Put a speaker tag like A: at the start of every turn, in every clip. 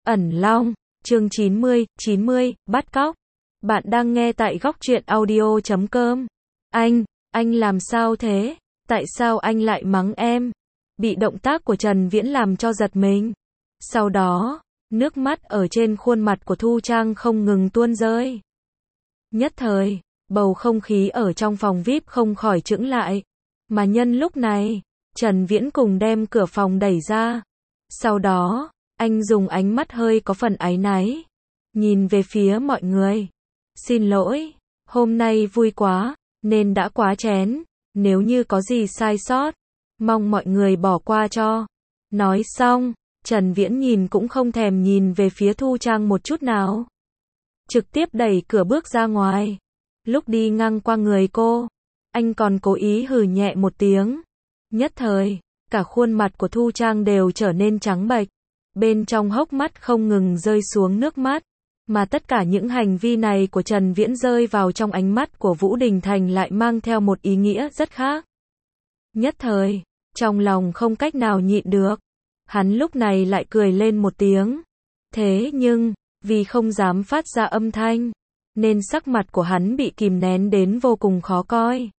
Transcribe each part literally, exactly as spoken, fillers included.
A: Ẩn Long, chương chín mươi, chín mươi, bắt cóc. Bạn đang nghe tại góc truyện audio chấm com. Anh, anh làm sao thế? Tại sao anh lại mắng em? Bị động tác của Trần Viễn làm cho giật mình. Sau đó, nước mắt ở trên khuôn mặt của Thu Trang không ngừng tuôn rơi. Nhất thời, bầu không khí ở trong phòng vi ai pi không khỏi chững lại. Mà nhân lúc này, Trần Viễn cùng đem cửa phòng đẩy ra. Sau đó, anh dùng ánh mắt hơi có phần áy náy, nhìn về phía mọi người. Xin lỗi, hôm nay vui quá, nên đã quá chén, nếu như có gì sai sót, mong mọi người bỏ qua cho. Nói xong, Trần Viễn nhìn cũng không thèm nhìn về phía Thu Trang một chút nào. Trực tiếp đẩy cửa bước ra ngoài. Lúc đi ngang qua người cô, anh còn cố ý hừ nhẹ một tiếng. Nhất thời, cả khuôn mặt của Thu Trang đều trở nên trắng bệch. Bên trong hốc mắt không ngừng rơi xuống nước mắt. Mà tất cả những hành vi này của Trần Viễn rơi vào trong ánh mắt của Vũ Đình Thành lại mang theo một ý nghĩa rất khác. Nhất thời, trong lòng không cách nào nhịn được. Hắn lúc này lại cười lên một tiếng. Thế nhưng, vì không dám phát ra âm thanh, nên sắc mặt của hắn bị kìm nén đến vô cùng khó coi.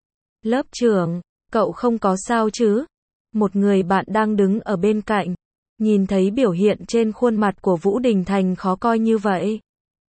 A: Lớp trưởng, cậu không có sao chứ? Một người bạn đang đứng ở bên cạnh, nhìn thấy biểu hiện trên khuôn mặt của Vũ Đình Thành khó coi như vậy.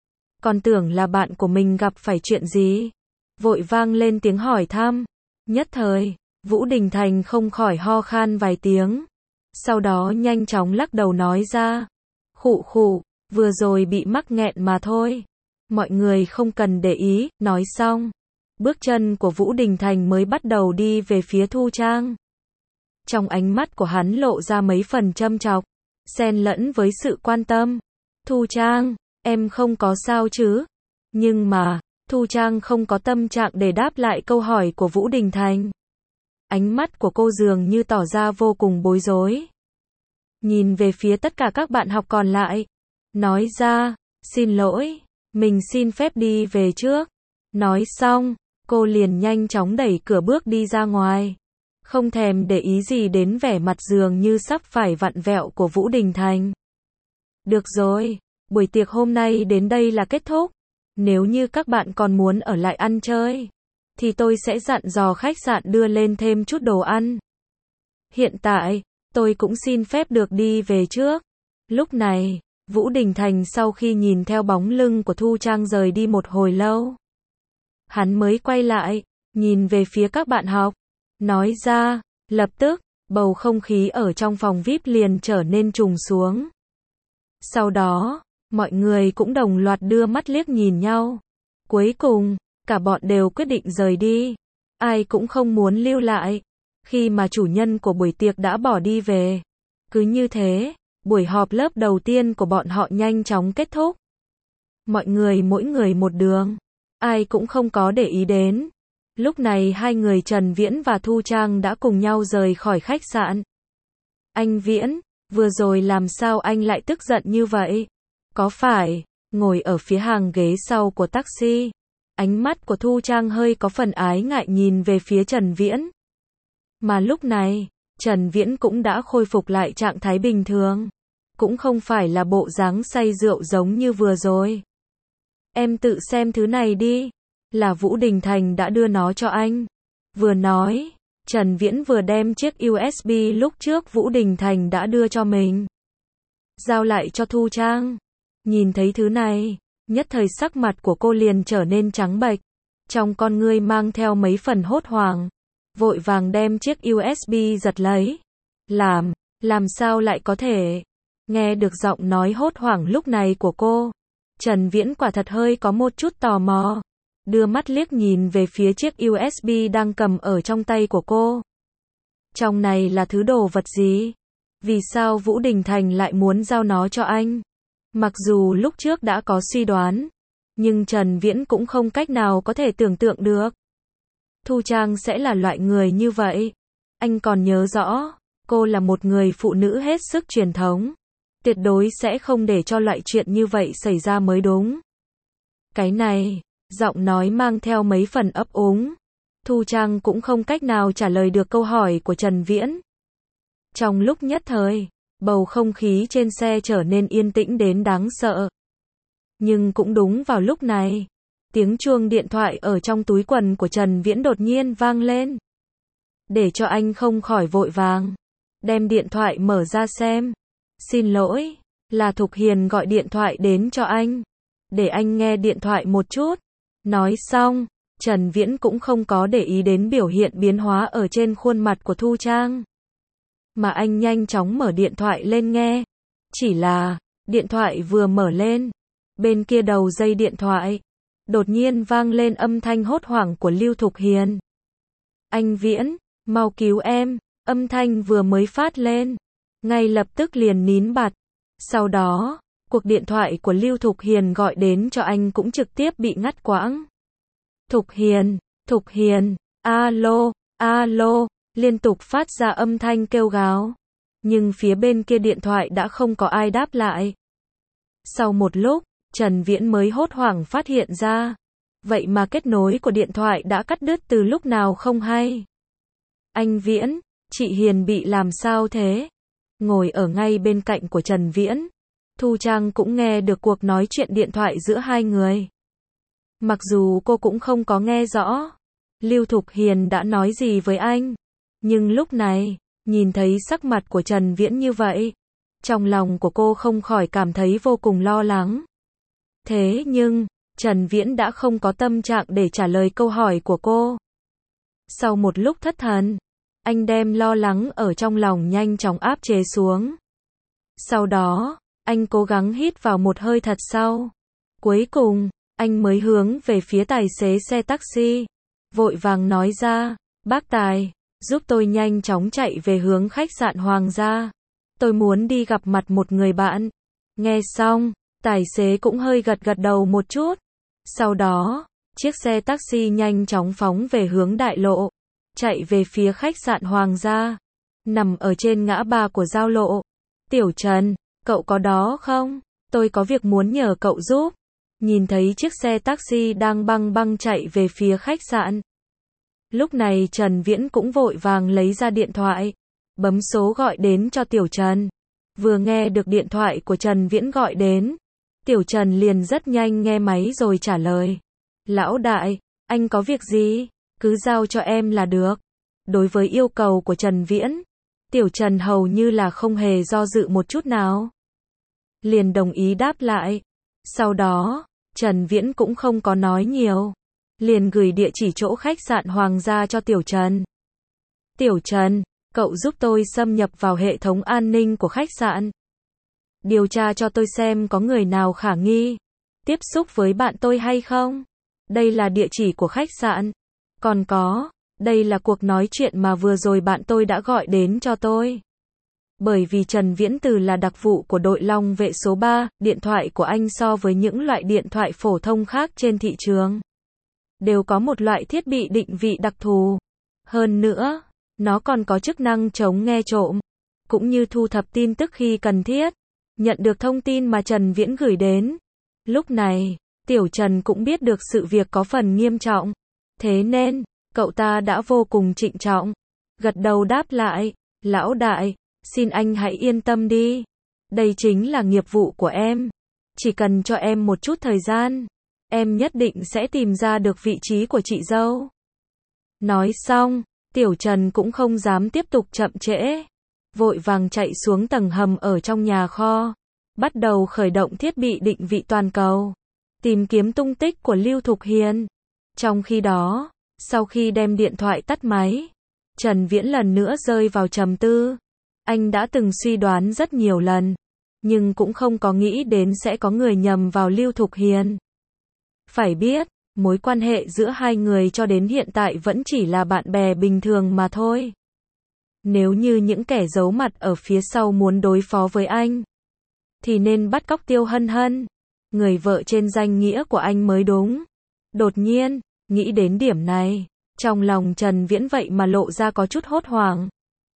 A: Còn tưởng là bạn của mình gặp phải chuyện gì. Vội vang lên tiếng hỏi thăm. Nhất thời, Vũ Đình Thành không khỏi ho khan vài tiếng. Sau đó nhanh chóng lắc đầu nói ra. Khụ khụ, vừa rồi bị mắc nghẹn mà thôi. Mọi người không cần để ý, nói xong. Bước chân của Vũ Đình Thành mới bắt đầu đi về phía Thu Trang. Trong ánh mắt của hắn lộ ra mấy phần châm chọc, xen lẫn với sự quan tâm. Thu Trang, em không có sao chứ? Nhưng mà, Thu Trang không có tâm trạng để đáp lại câu hỏi của Vũ Đình Thành. Ánh mắt của cô dường như tỏ ra vô cùng bối rối. Nhìn về phía tất cả các bạn học còn lại. Nói ra, xin lỗi, mình xin phép đi về trước. Nói xong, cô liền nhanh chóng đẩy cửa bước đi ra ngoài. Không thèm để ý gì đến vẻ mặt dường như sắp phải vặn vẹo của Vũ Đình Thành. Được rồi, buổi tiệc hôm nay đến đây là kết thúc. Nếu như các bạn còn muốn ở lại ăn chơi, thì tôi sẽ dặn dò khách sạn đưa lên thêm chút đồ ăn. Hiện tại, tôi cũng xin phép được đi về trước. Lúc này, Vũ Đình Thành sau khi nhìn theo bóng lưng của Thu Trang rời đi một hồi lâu, hắn mới quay lại, nhìn về phía các bạn học. Nói ra, lập tức, bầu không khí ở trong phòng vi ai pi liền trở nên trùng xuống. Sau đó, mọi người cũng đồng loạt đưa mắt liếc nhìn nhau. Cuối cùng, cả bọn đều quyết định rời đi. Ai cũng không muốn lưu lại. Khi mà chủ nhân của buổi tiệc đã bỏ đi về. Cứ như thế, buổi họp lớp đầu tiên của bọn họ nhanh chóng kết thúc. Mọi người mỗi người một đường. Ai cũng không có để ý đến. Lúc này hai người Trần Viễn và Thu Trang đã cùng nhau rời khỏi khách sạn. Anh Viễn, vừa rồi làm sao anh lại tức giận như vậy? Có phải, ngồi ở phía hàng ghế sau của taxi. Ánh mắt của Thu Trang hơi có phần ái ngại nhìn về phía Trần Viễn. Mà lúc này, Trần Viễn cũng đã khôi phục lại trạng thái bình thường. Cũng không phải là bộ dáng say rượu giống như vừa rồi. Em tự xem thứ này đi. Là Vũ Đình Thành đã đưa nó cho anh. Vừa nói, Trần Viễn vừa đem chiếc u ét bê lúc trước Vũ Đình Thành đã đưa cho mình. Giao lại cho Thu Trang. Nhìn thấy thứ này, nhất thời sắc mặt của cô liền trở nên trắng bệch. Trong con ngươi mang theo mấy phần hốt hoảng. Vội vàng đem chiếc u ét bê giật lấy. Làm, làm sao lại có thể? Nghe được giọng nói hốt hoảng lúc này của cô. Trần Viễn quả thật hơi có một chút tò mò. Đưa mắt liếc nhìn về phía chiếc u ét bê đang cầm ở trong tay của cô. Trong này là thứ đồ vật gì? Vì sao Vũ Đình Thành lại muốn giao nó cho anh? Mặc dù lúc trước đã có suy đoán, nhưng Trần Viễn cũng không cách nào có thể tưởng tượng được. Thu Trang sẽ là loại người như vậy. Anh còn nhớ rõ, cô là một người phụ nữ hết sức truyền thống. Tuyệt đối sẽ không để cho loại chuyện như vậy xảy ra mới đúng. Cái này, giọng nói mang theo mấy phần ấp úng. Thu Trang cũng không cách nào trả lời được câu hỏi của Trần Viễn. Trong lúc nhất thời, Bầu không khí trên xe trở nên yên tĩnh đến đáng sợ. Nhưng cũng đúng vào lúc này, tiếng chuông điện thoại ở trong túi quần của Trần Viễn đột nhiên vang lên. Để cho anh không khỏi vội vàng, đem điện thoại mở ra xem. Xin lỗi, là Thục Hiền gọi điện thoại đến cho anh. Để anh nghe điện thoại một chút. Nói xong, Trần Viễn cũng không có để ý đến biểu hiện biến hóa ở trên khuôn mặt của Thu Trang. Mà anh nhanh chóng mở điện thoại lên nghe. Chỉ là, điện thoại vừa mở lên, bên kia đầu dây điện thoại, đột nhiên vang lên âm thanh hốt hoảng của Lưu Thục Hiền. Anh Viễn, mau cứu em, âm thanh vừa mới phát lên, ngay lập tức liền nín bặt. Sau đó, cuộc điện thoại của Lưu Thục Hiền gọi đến cho anh cũng trực tiếp bị ngắt quãng. Thục Hiền, Thục Hiền, alo, alo, liên tục phát ra âm thanh kêu gào. Nhưng phía bên kia điện thoại đã không có ai đáp lại. Sau một lúc, Trần Viễn mới hốt hoảng phát hiện ra. Vậy mà kết nối của điện thoại đã cắt đứt từ lúc nào không hay. Anh Viễn, chị Hiền bị làm sao thế? Ngồi ở ngay bên cạnh của Trần Viễn, Thu Trang cũng nghe được cuộc nói chuyện điện thoại giữa hai người. Mặc dù cô cũng không có nghe rõ Lưu Thục Hiền đã nói gì với anh, nhưng lúc này, nhìn thấy sắc mặt của Trần Viễn như vậy, trong lòng của cô không khỏi cảm thấy vô cùng lo lắng. Thế nhưng, Trần Viễn đã không có tâm trạng để trả lời câu hỏi của cô. Sau một lúc thất thần, anh đem lo lắng ở trong lòng nhanh chóng áp chế xuống. Sau đó, anh cố gắng hít vào một hơi thật sâu. Cuối cùng, anh mới hướng về phía tài xế xe taxi, vội vàng nói ra, bác Tài, giúp tôi nhanh chóng chạy về hướng khách sạn Hoàng gia. Tôi muốn đi gặp mặt một người bạn. Nghe xong, tài xế cũng hơi gật gật đầu một chút. Sau đó, chiếc xe taxi nhanh chóng phóng về hướng đại lộ, chạy về phía khách sạn Hoàng gia, nằm ở trên ngã ba của giao lộ. Tiểu Trần, cậu có đó không? Tôi có việc muốn nhờ cậu giúp. Nhìn thấy chiếc xe taxi đang băng băng chạy về phía khách sạn. Lúc này Trần Viễn cũng vội vàng lấy ra điện thoại, bấm số gọi đến cho Tiểu Trần. Vừa nghe được điện thoại của Trần Viễn gọi đến, Tiểu Trần liền rất nhanh nghe máy rồi trả lời. Lão đại, anh có việc gì? Cứ giao cho em là được. Đối với yêu cầu của Trần Viễn, Tiểu Trần hầu như là không hề do dự một chút nào. Liền đồng ý đáp lại. Sau đó, Trần Viễn cũng không có nói nhiều. Liền gửi địa chỉ chỗ khách sạn Hoàng gia cho Tiểu Trần. Tiểu Trần, cậu giúp tôi xâm nhập vào hệ thống an ninh của khách sạn. Điều tra cho tôi xem có người nào khả nghi tiếp xúc với bạn tôi hay không. Đây là địa chỉ của khách sạn. Còn có, đây là cuộc nói chuyện mà vừa rồi bạn tôi đã gọi đến cho tôi. Bởi vì Trần Viễn Từ là đặc vụ của đội Long vệ số ba, điện thoại của anh so với những loại điện thoại phổ thông khác trên thị trường, đều có một loại thiết bị định vị đặc thù. Hơn nữa, nó còn có chức năng chống nghe trộm, cũng như thu thập tin tức khi cần thiết. Nhận được thông tin mà Trần Viễn gửi đến. Lúc này, Tiểu Trần cũng biết được sự việc có phần nghiêm trọng. Thế nên, cậu ta đã vô cùng trịnh trọng. Gật đầu đáp lại, lão đại, xin anh hãy yên tâm đi. Đây chính là nghiệp vụ của em. Chỉ cần cho em một chút thời gian, em nhất định sẽ tìm ra được vị trí của chị dâu. Nói xong, Tiểu Trần cũng không dám tiếp tục chậm trễ. Vội vàng chạy xuống tầng hầm ở trong nhà kho, bắt đầu khởi động thiết bị định vị toàn cầu, tìm kiếm tung tích của Lưu Thục Hiền. Trong khi đó, sau khi đem điện thoại tắt máy, Trần Viễn lần nữa rơi vào trầm tư. Anh đã từng suy đoán rất nhiều lần, nhưng cũng không có nghĩ đến sẽ có người nhầm vào Lưu Thục Hiền. Phải biết, mối quan hệ giữa hai người cho đến hiện tại vẫn chỉ là bạn bè bình thường mà thôi. Nếu như những kẻ giấu mặt ở phía sau muốn đối phó với anh, thì nên bắt cóc Tiêu Hân Hân, người vợ trên danh nghĩa của anh mới đúng. Đột nhiên, nghĩ đến điểm này, trong lòng Trần Viễn vậy mà lộ ra có chút hốt hoảng.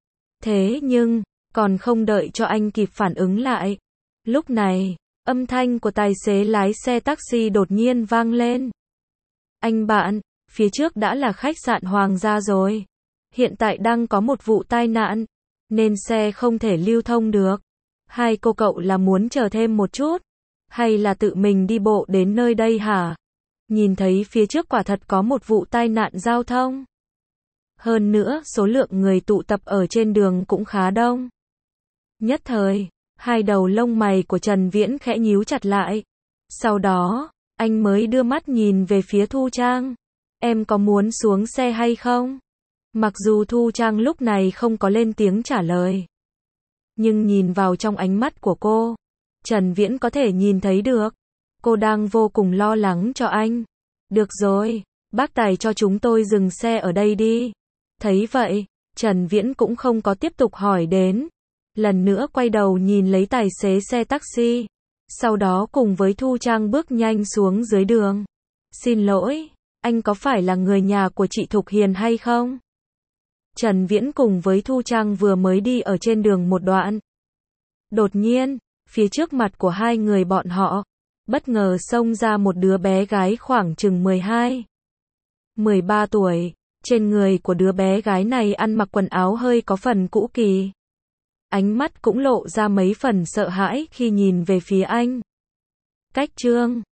A: Thế nhưng, còn không đợi cho anh kịp phản ứng lại. Lúc này, âm thanh của tài xế lái xe taxi đột nhiên vang lên. Anh bạn, phía trước đã là khách sạn Hoàng gia rồi. Hiện tại đang có một vụ tai nạn, nên xe không thể lưu thông được. Hai cô cậu là muốn chờ thêm một chút, hay là tự mình đi bộ đến nơi đây hả? Nhìn thấy phía trước quả thật có một vụ tai nạn giao thông. Hơn nữa, số lượng người tụ tập ở trên đường cũng khá đông. Nhất thời, hai đầu lông mày của Trần Viễn khẽ nhíu chặt lại. Sau đó, anh mới đưa mắt nhìn về phía Thu Trang. Em có muốn xuống xe hay không? Mặc dù Thu Trang lúc này không có lên tiếng trả lời. Nhưng nhìn vào trong ánh mắt của cô, Trần Viễn có thể nhìn thấy được. Cô đang vô cùng lo lắng cho anh. Được rồi, bác tài cho chúng tôi dừng xe ở đây đi. Thấy vậy, Trần Viễn cũng không có tiếp tục hỏi đến. Lần nữa quay đầu nhìn lấy tài xế xe taxi. Sau đó cùng với Thu Trang bước nhanh xuống dưới đường. Xin lỗi, anh có phải là người nhà của chị Thục Hiền hay không? Trần Viễn cùng với Thu Trang vừa mới đi ở trên đường một đoạn. Đột nhiên, phía trước mặt của hai người bọn họ, bất ngờ xông ra một đứa bé gái khoảng chừng mười hai, mười ba tuổi. Trên người của đứa bé gái này ăn mặc quần áo hơi có phần cũ kỹ. Ánh mắt cũng lộ ra mấy phần sợ hãi khi nhìn về phía anh. Cách Trương,